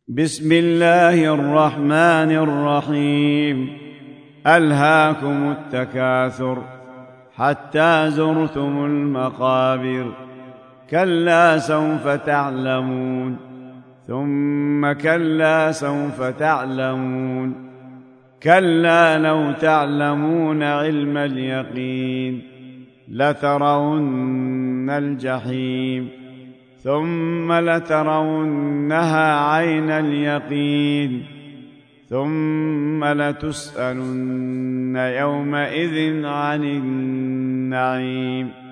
بسم الله الرحمن الرحيم. ألهاكم التكاثر حتى زرتم المقابر، كلا سوف تعلمون ثم كلا سوف تعلمون، كلا لو تعلمون علم اليقين لترون الجحيم ثم لترونها عين اليقين ثم لتسألن يومئذ عن النعيم.